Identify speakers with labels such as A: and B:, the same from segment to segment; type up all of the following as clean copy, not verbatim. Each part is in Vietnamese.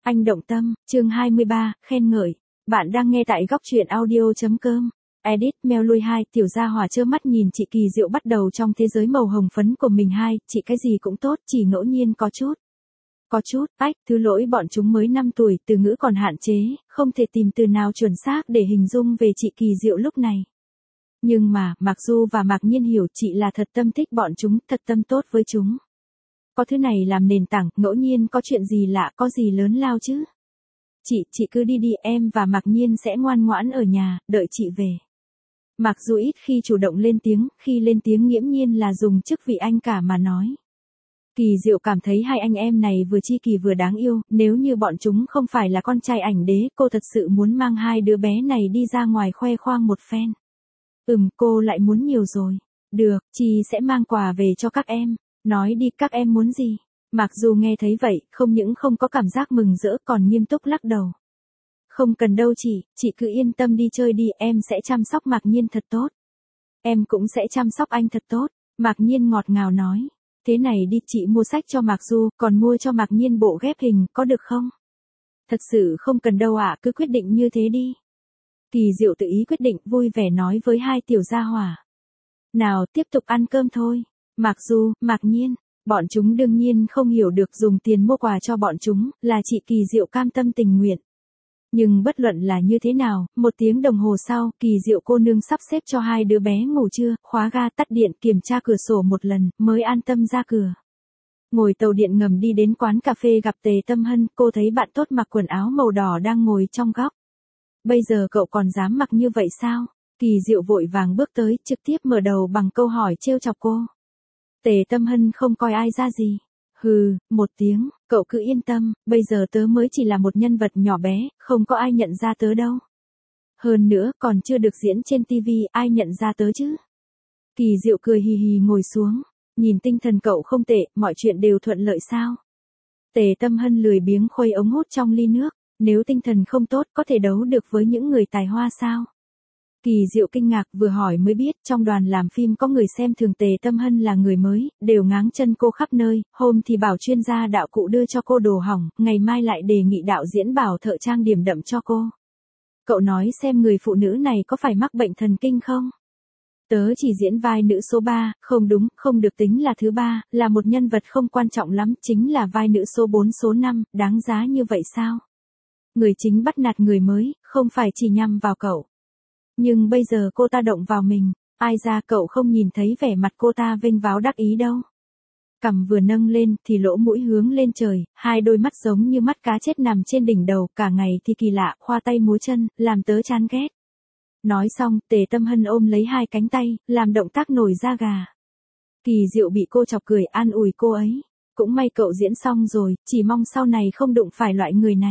A: Anh động tâm, chương 23, khen ngợi. Bạn đang nghe tại góc truyện audio.com. Edit mail lui 2, tiểu gia hỏa trơ mắt nhìn chị Kỳ Diệu bắt đầu trong thế giới màu hồng phấn của mình. Chị cái gì cũng tốt, chỉ ngẫu nhiên có chút, thứ lỗi bọn chúng mới 5 tuổi, từ ngữ còn hạn chế, không thể tìm từ nào chuẩn xác để hình dung về chị Kỳ Diệu lúc này. Nhưng mà, Mạc Du và Mạc Nhiên hiểu chị là thật tâm thích bọn chúng, thật tâm tốt với chúng. Có thứ này làm nền tảng, ngẫu nhiên có chuyện gì lạ, có gì lớn lao chứ. Chị cứ đi đi, em và Mạc Nhiên sẽ ngoan ngoãn ở nhà, đợi chị về. Mặc dù ít khi chủ động lên tiếng, khi lên tiếng nghiễm nhiên là dùng chức vị anh cả mà nói. Kỳ Diệu cảm thấy hai anh em này vừa chi kỳ vừa đáng yêu, nếu như bọn chúng không phải là con trai ảnh đế, cô thật sự muốn mang hai đứa bé này đi ra ngoài khoe khoang một phen. Cô lại muốn nhiều rồi. Được, chị sẽ mang quà về cho các em. Nói đi, các em muốn gì? Mặc dù nghe thấy vậy, không những không có cảm giác mừng rỡ còn nghiêm túc lắc đầu. Không cần đâu chị cứ yên tâm đi chơi đi, em sẽ chăm sóc Mạc Nhiên thật tốt. Em cũng sẽ chăm sóc anh thật tốt, Mạc Nhiên ngọt ngào nói. Thế này đi, chị mua sách cho Mạc Du, còn mua cho Mạc Nhiên bộ ghép hình, có được không? Thật sự không cần đâu ạ, cứ quyết định như thế đi. Kỳ Diệu tự ý quyết định, vui vẻ nói với hai tiểu gia hỏa. Nào, tiếp tục ăn cơm thôi. Mạc Du, Mạc Nhiên, bọn chúng đương nhiên không hiểu được dùng tiền mua quà cho bọn chúng, là chị Kỳ Diệu cam tâm tình nguyện. Nhưng bất luận là như thế nào, 1 tiếng đồng hồ sau, Kỳ Diệu cô nương sắp xếp cho hai đứa bé ngủ trưa, khóa ga tắt điện, kiểm tra cửa sổ một lần, mới an tâm ra cửa. Ngồi tàu điện ngầm đi đến quán cà phê gặp Tề Tâm Hân, cô thấy bạn tốt mặc quần áo màu đỏ đang ngồi trong góc. Bây giờ cậu còn dám mặc như vậy sao? Kỳ Diệu vội vàng bước tới, trực tiếp mở đầu bằng câu hỏi trêu chọc cô. Tề Tâm Hân không coi ai ra gì. Hừ, 1 tiếng, cậu cứ yên tâm, bây giờ tớ mới chỉ là một nhân vật nhỏ bé, không có ai nhận ra tớ đâu. Hơn nữa, còn chưa được diễn trên TV, ai nhận ra tớ chứ? Kỳ Diệu cười hì hì ngồi xuống, nhìn tinh thần cậu không tệ, mọi chuyện đều thuận lợi sao? Tề Tâm Hân lười biếng khuấy ống hút trong ly nước, nếu tinh thần không tốt có thể đấu được với những người tài hoa sao? Kỳ Diệu kinh ngạc, vừa hỏi mới biết trong đoàn làm phim có người xem thường Tề Tâm Hân là người mới, đều ngáng chân cô khắp nơi, hôm thì bảo chuyên gia đạo cụ đưa cho cô đồ hỏng, ngày mai lại đề nghị đạo diễn bảo thợ trang điểm đậm cho cô. Cậu nói xem người phụ nữ này có phải mắc bệnh thần kinh không? Tớ chỉ diễn vai nữ số 3, không đúng, không được tính là thứ 3, là một nhân vật không quan trọng lắm, chính là vai nữ số 4 số 5, đáng giá như vậy sao? Người chính bắt nạt người mới, không phải chỉ nhằm vào cậu. Nhưng bây giờ cô ta động vào mình, ai ra cậu không nhìn thấy vẻ mặt cô ta vênh váo đắc ý đâu. Cằm vừa nâng lên thì lỗ mũi hướng lên trời, hai đôi mắt giống như mắt cá chết nằm trên đỉnh đầu, cả ngày thì kỳ lạ, khoa tay múa chân, làm tớ chán ghét. Nói xong, Tề Tâm Hân ôm lấy hai cánh tay, làm động tác nổi da gà. Kỳ Diệu bị cô chọc cười, an ủi cô ấy. Cũng may cậu diễn xong rồi, chỉ mong sau này không đụng phải loại người này.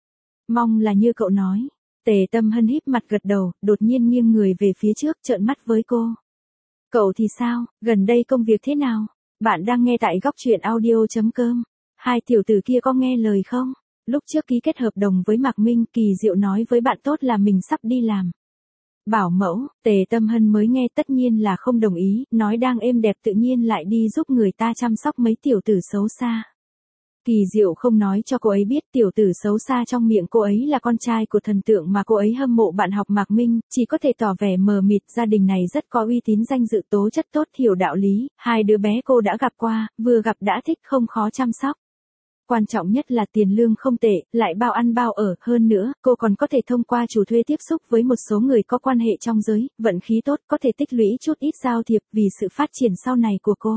A: Mong là như cậu nói. Tề Tâm Hân híp mặt gật đầu, đột nhiên nghiêng người về phía trước, trợn mắt với cô. Cậu thì sao, gần đây công việc thế nào? Bạn đang nghe tại góc truyện audio.com. Hai tiểu tử kia có nghe lời không? Lúc trước ký kết hợp đồng với Mạc Minh, Kỳ Diệu nói với bạn tốt là mình sắp đi làm bảo mẫu. Tề Tâm Hân mới nghe tất nhiên là không đồng ý, nói đang êm đẹp tự nhiên lại đi giúp người ta chăm sóc mấy tiểu tử xấu xa. Kỳ Diệu không nói cho cô ấy biết tiểu tử xấu xa trong miệng cô ấy là con trai của thần tượng mà cô ấy hâm mộ bạn học Mạc Minh, chỉ có thể tỏ vẻ mờ mịt, gia đình này rất có uy tín danh dự tố chất tốt hiểu đạo lý, hai đứa bé cô đã gặp qua, vừa gặp đã thích không khó chăm sóc. Quan trọng nhất là tiền lương không tệ, lại bao ăn bao ở, hơn nữa, cô còn có thể thông qua chủ thuê tiếp xúc với một số người có quan hệ trong giới, vận khí tốt, có thể tích lũy chút ít giao thiệp vì sự phát triển sau này của cô.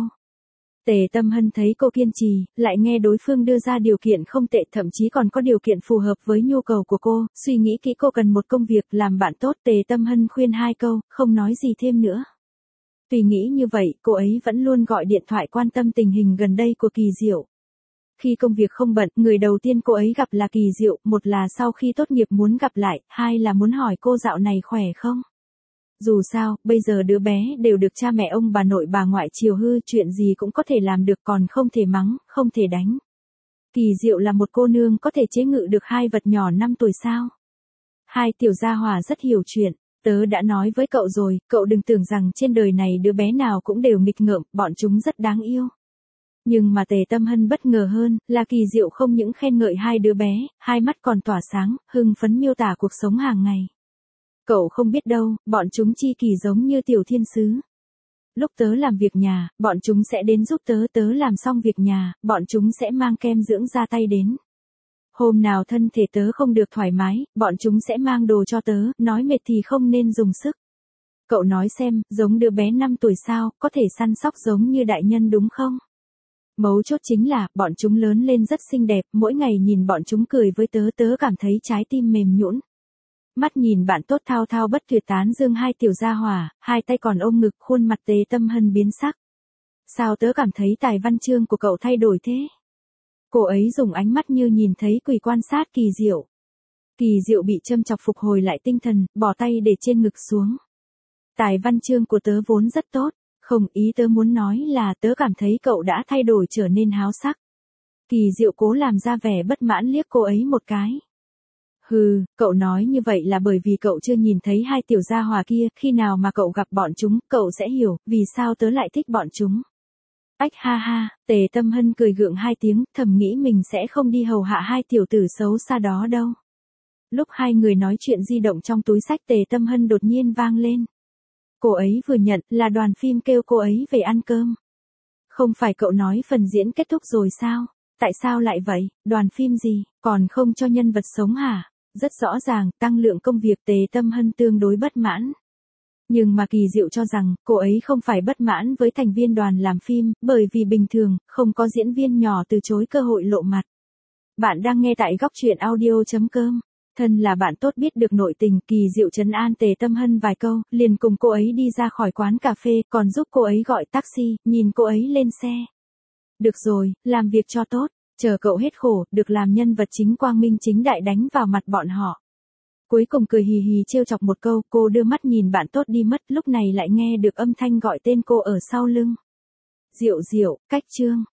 A: Tề Tâm Hân thấy cô kiên trì, lại nghe đối phương đưa ra điều kiện không tệ, thậm chí còn có điều kiện phù hợp với nhu cầu của cô, suy nghĩ kỹ cô cần một công việc làm bạn tốt. Tề Tâm Hân khuyên 2 câu, không nói gì thêm nữa. Tuy nghĩ như vậy, cô ấy vẫn luôn gọi điện thoại quan tâm tình hình gần đây của Kỳ Diệu. Khi công việc không bận, người đầu tiên cô ấy gặp là Kỳ Diệu, một là sau khi tốt nghiệp muốn gặp lại, hai là muốn hỏi cô dạo này khỏe không. Dù sao, bây giờ đứa bé đều được cha mẹ ông bà nội bà ngoại chiều hư, chuyện gì cũng có thể làm được, còn không thể mắng, không thể đánh. Kỳ Diệu là một cô nương có thể chế ngự được hai vật nhỏ 5 tuổi sao? Hai tiểu gia hỏa rất hiểu chuyện, tớ đã nói với cậu rồi, cậu đừng tưởng rằng trên đời này đứa bé nào cũng đều nghịch ngợm, bọn chúng rất đáng yêu. Nhưng mà Tề Tâm Hân bất ngờ hơn, là Kỳ Diệu không những khen ngợi hai đứa bé, hai mắt còn tỏa sáng, hưng phấn miêu tả cuộc sống hàng ngày. Cậu không biết đâu, bọn chúng chi kỳ giống như tiểu thiên sứ. Lúc tớ làm việc nhà, bọn chúng sẽ đến giúp tớ làm xong việc nhà, bọn chúng sẽ mang kem dưỡng da tay đến. Hôm nào thân thể tớ không được thoải mái, bọn chúng sẽ mang đồ cho tớ, nói mệt thì không nên dùng sức. Cậu nói xem, giống đứa bé 5 tuổi sao, có thể săn sóc giống như đại nhân đúng không? Mấu chốt chính là, bọn chúng lớn lên rất xinh đẹp, mỗi ngày nhìn bọn chúng cười với tớ cảm thấy trái tim mềm nhũn. Mắt nhìn bạn tốt thao thao bất tuyệt tán dương hai tiểu gia hỏa, hai tay còn ôm ngực, khuôn mặt Tề Tâm Hân biến sắc. Sao tớ cảm thấy tài văn chương của cậu thay đổi thế? Cô ấy dùng ánh mắt như nhìn thấy quỷ quan sát Kỳ Diệu. Kỳ Diệu bị châm chọc phục hồi lại tinh thần, bỏ tay để trên ngực xuống. Tài văn chương của tớ vốn rất tốt, không, ý tớ muốn nói là tớ cảm thấy cậu đã thay đổi trở nên háo sắc. Kỳ Diệu cố làm ra vẻ bất mãn liếc cô ấy một cái. Hừ, cậu nói như vậy là bởi vì cậu chưa nhìn thấy hai tiểu gia hỏa kia, khi nào mà cậu gặp bọn chúng, cậu sẽ hiểu, vì sao tớ lại thích bọn chúng. Ách ha ha, Tề Tâm Hân cười gượng hai tiếng, thầm nghĩ mình sẽ không đi hầu hạ hai tiểu tử xấu xa đó đâu. Lúc hai người nói chuyện di động trong túi xách Tề Tâm Hân đột nhiên vang lên. Cô ấy vừa nhận là đoàn phim kêu cô ấy về ăn cơm. Không phải cậu nói phần diễn kết thúc rồi sao? Tại sao lại vậy? Đoàn phim gì? Còn không cho nhân vật sống hả? Rất rõ ràng, tăng lượng công việc Tề Tâm Hân tương đối bất mãn. Nhưng mà Kỳ Diệu cho rằng, cô ấy không phải bất mãn với thành viên đoàn làm phim, bởi vì bình thường, không có diễn viên nhỏ từ chối cơ hội lộ mặt. Bạn đang nghe tại góc truyện audio.com. Thân là bạn tốt biết được nội tình, Kỳ Diệu trấn an Tề Tâm Hân vài câu, liền cùng cô ấy đi ra khỏi quán cà phê, còn giúp cô ấy gọi taxi, nhìn cô ấy lên xe. Được rồi, làm việc cho tốt, chờ cậu hết khổ, được làm nhân vật chính quang minh chính đại đánh vào mặt bọn họ. Cuối cùng cười hì hì trêu chọc một câu, cô đưa mắt nhìn bạn tốt đi mất, lúc này lại nghe được âm thanh gọi tên cô ở sau lưng. Diệu Diệu, cách chương.